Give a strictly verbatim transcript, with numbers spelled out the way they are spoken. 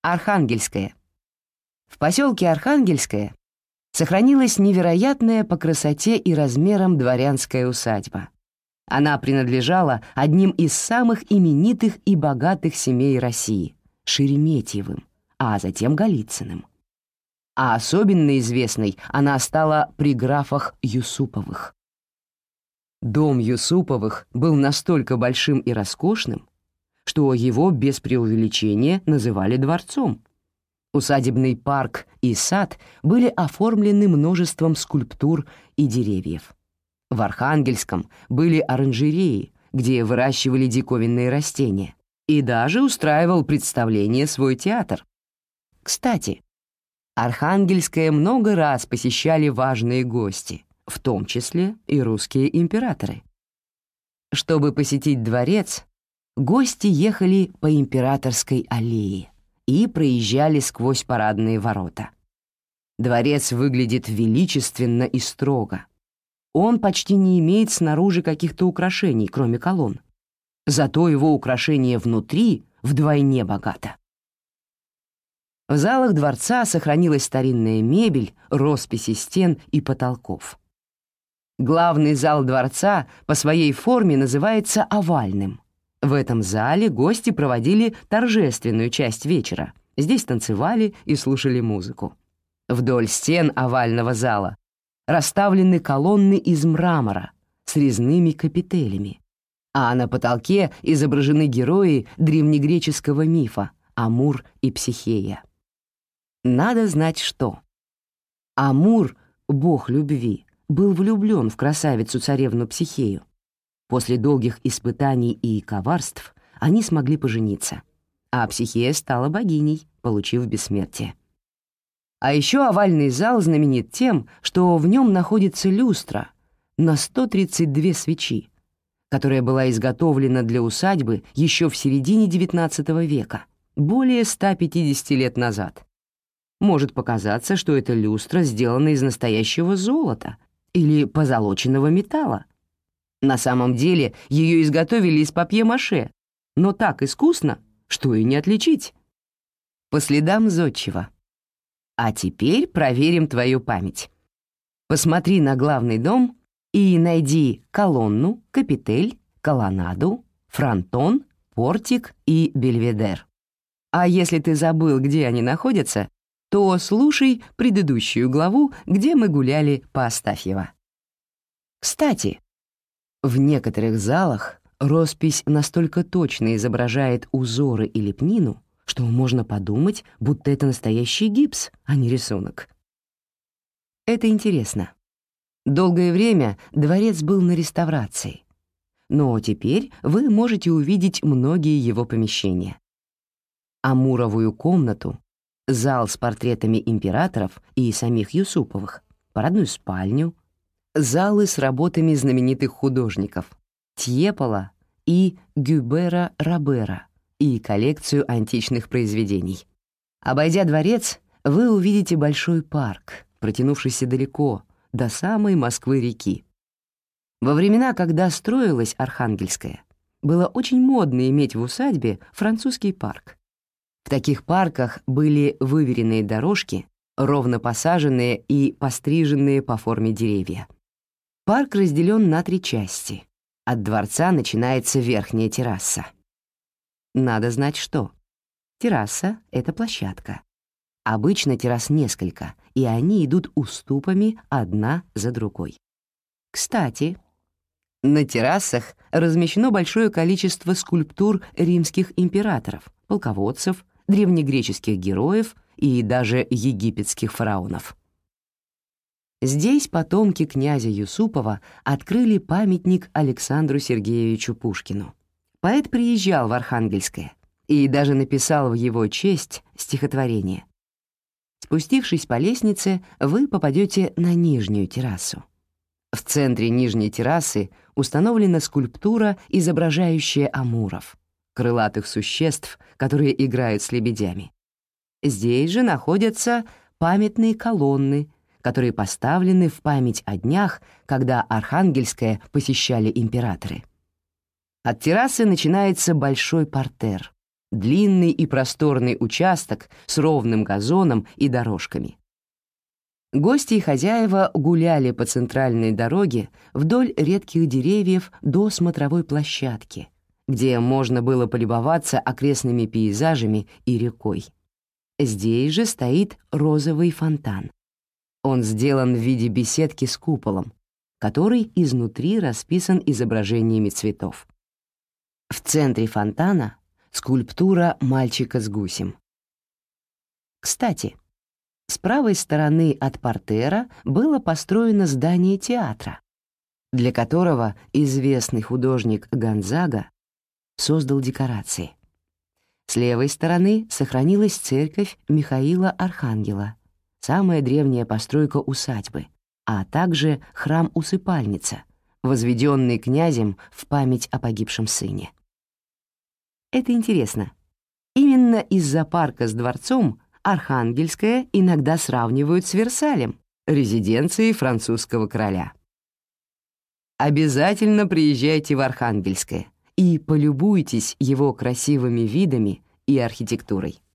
Архангельское. В поселке Архангельское сохранилась невероятная по красоте и размерам дворянская усадьба. Она принадлежала одним из самых именитых и богатых семей России — Шереметьевым, а затем Голицыным. А особенно известной она стала при графах Юсуповых. Дом Юсуповых был настолько большим и роскошным, что его без преувеличения называли дворцом. Усадебный парк и сад были оформлены множеством скульптур и деревьев. В Архангельском были оранжереи, где выращивали диковинные растения, и даже устраивал представление свой театр. Кстати, Архангельское много раз посещали важные гости, в том числе и русские императоры. Чтобы посетить дворец, гости ехали по Императорской аллее и проезжали сквозь парадные ворота. Дворец выглядит величественно и строго. Он почти не имеет снаружи каких-то украшений, кроме колонн. Зато его украшение внутри вдвойне богато. В залах дворца сохранилась старинная мебель, росписи стен и потолков. Главный зал дворца по своей форме называется овальным. В этом зале гости проводили торжественную часть вечера. Здесь танцевали и слушали музыку. Вдоль стен овального зала расставлены колонны из мрамора с резными капителями, а на потолке изображены герои древнегреческого мифа Амур и Психея. Надо знать, что Амур, бог любви, был влюблен в красавицу-царевну Психею. После долгих испытаний и коварств они смогли пожениться, а Психея стала богиней, получив бессмертие. А еще овальный зал знаменит тем, что в нем находится люстра на сто тридцать две свечи, которая была изготовлена для усадьбы еще в середине девятнадцатого века, более ста пятидесяти лет назад. Может показаться, что эта люстра сделана из настоящего золота или позолоченного металла. На самом деле ее изготовили из папье-маше, но так искусно, что и не отличить. По следам зодчего. А теперь проверим твою память. Посмотри на главный дом и найди колонну, капитель, колоннаду, фронтон, портик и бельведер. А если ты забыл, где они находятся, то слушай предыдущую главу, где мы гуляли по Астафьево. Кстати, в некоторых залах роспись настолько точно изображает узоры и лепнину, что можно подумать, будто это настоящий гипс, а не рисунок. Это интересно. Долгое время дворец был на реставрации, но теперь вы можете увидеть многие его помещения. Амуровую комнату, зал с портретами императоров и самих Юсуповых, парадную спальню, залы с работами знаменитых художников Тьепола и Гюбера Робера и коллекцию античных произведений. Обойдя дворец, вы увидите большой парк, протянувшийся далеко, до самой Москвы-реки. Во времена, когда строилась Архангельская, было очень модно иметь в усадьбе французский парк. В таких парках были выверенные дорожки, ровно посаженные и постриженные по форме деревья. Парк разделен на три части. От дворца начинается верхняя терраса. Надо знать, что. Терраса — это площадка. Обычно террас несколько, и они идут уступами одна за другой. Кстати, на террасах размещено большое количество скульптур римских императоров, полководцев, древнегреческих героев и даже египетских фараонов. Здесь потомки князя Юсупова открыли памятник Александру Сергеевичу Пушкину. Поэт приезжал в Архангельское и даже написал в его честь стихотворение. Спустившись по лестнице, вы попадете на нижнюю террасу. В центре нижней террасы установлена скульптура, изображающая амуров, крылатых существ, которые играют с лебедями. Здесь же находятся памятные колонны, которые поставлены в память о днях, когда Архангельское посещали императоры. От террасы начинается большой партер, длинный и просторный участок с ровным газоном и дорожками. Гости и хозяева гуляли по центральной дороге вдоль редких деревьев до смотровой площадки, где можно было полюбоваться окрестными пейзажами и рекой. Здесь же стоит розовый фонтан. Он сделан в виде беседки с куполом, который изнутри расписан изображениями цветов. В центре фонтана скульптура мальчика с гусем. Кстати, с правой стороны от портера было построено здание театра, для которого известный художник Гонзага создал декорации. С левой стороны сохранилась церковь Михаила Архангела, самая древняя постройка усадьбы, а также храм-усыпальница, возведенный князем в память о погибшем сыне. Это интересно. Именно из-за парка с дворцом Архангельское иногда сравнивают с Версалем, резиденцией французского короля. Обязательно приезжайте в Архангельское и полюбуйтесь его красивыми видами и архитектурой.